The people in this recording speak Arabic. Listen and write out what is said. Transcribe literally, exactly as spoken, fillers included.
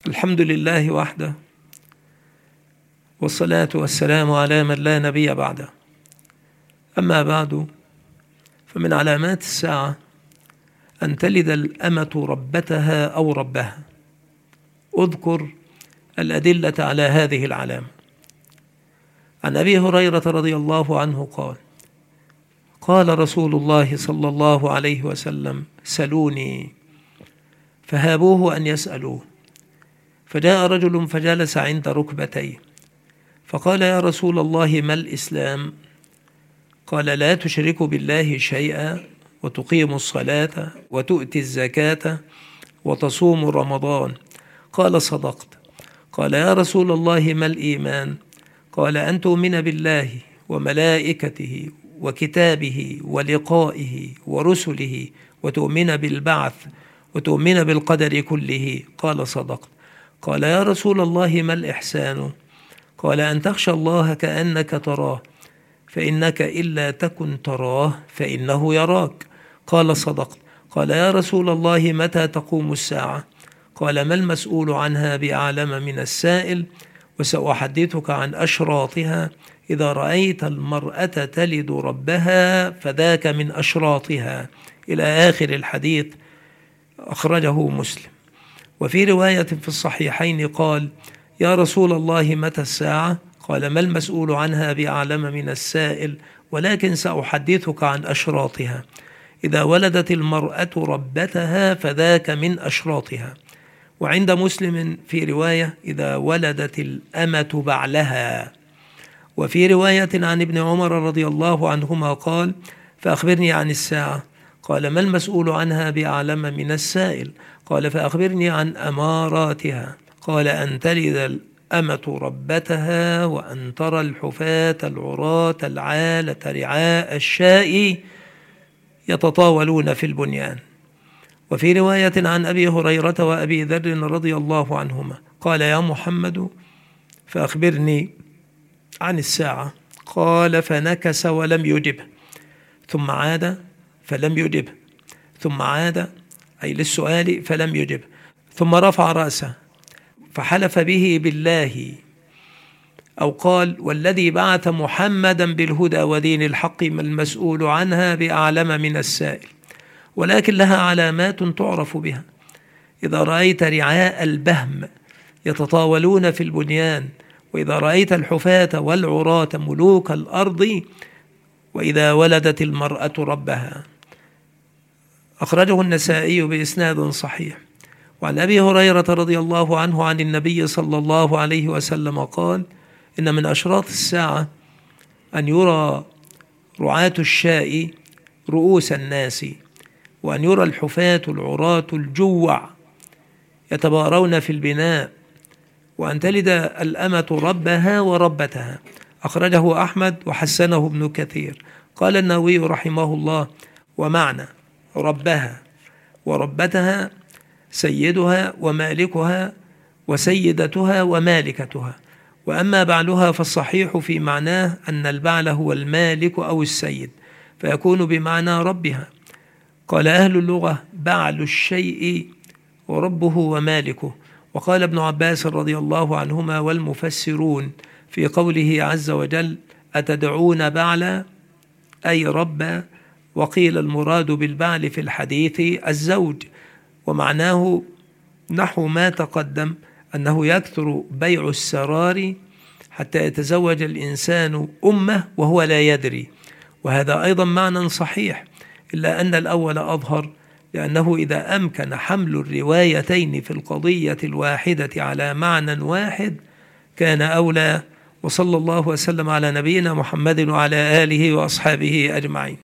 الحمد لله وحده، والصلاة والسلام على من لا نبي بعده. أما بعد، فمن علامات الساعة أن تلد الأمة ربتها أو ربها. أذكر الأدلة على هذه العلامة. عن أبي هريرة رضي الله عنه قال: قال رسول الله صلى الله عليه وسلم: سلوني، فهابوه أن يسألوه، فجاء رجل فجلس عند ركبتيه فقال: يا رسول الله، ما الإسلام؟ قال: لا تشرك بالله شيئا، وتقيم الصلاة، وتؤتي الزكاة، وتصوم رمضان. قال: صدقت. قال: يا رسول الله، ما الإيمان؟ قال: أن تؤمن بالله وملائكته وكتابه ولقائه ورسله، وتؤمن بالبعث، وتؤمن بالقدر كله. قال: صدقت. قال: يا رسول الله، ما الإحسان؟ قال: أن تخشى الله كأنك تراه، فإنك إلا تكن تراه فإنه يراك. قال: صدقت. قال: يا رسول الله، متى تقوم الساعة؟ قال: ما المسؤول عنها بأعلم من السائل، وسأحدثك عن أشراطها. إذا رأيت المرأة تلد ربها فذاك من أشراطها، إلى آخر الحديث. أخرجه مسلم. وفي رواية في الصحيحين قال: يا رسول الله، متى الساعة؟ قال: ما المسؤول عنها بأعلم من السائل، ولكن سأحدثك عن أشراطها. إذا ولدت المرأة ربتها فذاك من أشراطها. وعند مسلم في رواية: إذا ولدت الأمة بعلها. وفي رواية عن ابن عمر رضي الله عنهما قال: فأخبرني عن الساعة. قال: ما المسؤول عنها بأعلم من السائل؟ قال: فأخبرني عن أماراتها. قال: أن تلد الأمة ربتها، وأن ترى الحفاة العراة العالة رعاء الشاء يتطاولون في البنيان. وفي رواية عن أبي هريرة وأبي ذر رضي الله عنهما قال: يا محمد، فأخبرني عن الساعة. قال: فنكس ولم يجبه، ثم عاد فلم يجبه، ثم عاد أي للسؤال فلم يجبه، ثم رفع رأسه فحلف به بالله، أو قال: والذي بعث محمدا بالهدى ودين الحق، ما المسؤول عنها بأعلم من السائل، ولكن لها علامات تعرف بها. إذا رأيت رعاء البهم يتطاولون في البنيان، وإذا رأيت الحفاة والعراة ملوك الأرض، وإذا ولدت المرأة ربها. أخرجه النسائي بإسناد صحيح. وعن أبي هريرة رضي الله عنه عن النبي صلى الله عليه وسلم قال: إن من أشراط الساعة أن يرى رعاة الشاء رؤوس الناس، وأن يرى الحفاة العراة الجوع يتبارون في البناء، وأن تلد الأمة ربها وربتها. أخرجه أحمد وحسنه ابن كثير. قال النووي رحمه الله: ومعنى ربها وربتها سيدها ومالكها، وسيدتها ومالكتها. وأما بعلها فالصحيح في معناه أن البعل هو المالك أو السيد، فيكون بمعنى ربها. قال أهل اللغة: بعل الشيء وربه ومالكه. وقال ابن عباس رضي الله عنهما والمفسرون في قوله عز وجل: أتدعون بعلا، أي ربا. وقيل المراد بالبعل في الحديث الزوج، ومعناه نحو ما تقدم، أنه يكثر بيع السرار حتى يتزوج الإنسان أمه وهو لا يدري. وهذا أيضا معنى صحيح، إلا أن الأول أظهر، لأنه إذا أمكن حمل الروايتين في القضية الواحدة على معنى واحد كان أولى. وصلى الله وسلم على نبينا محمد وعلى آله وأصحابه أجمعين.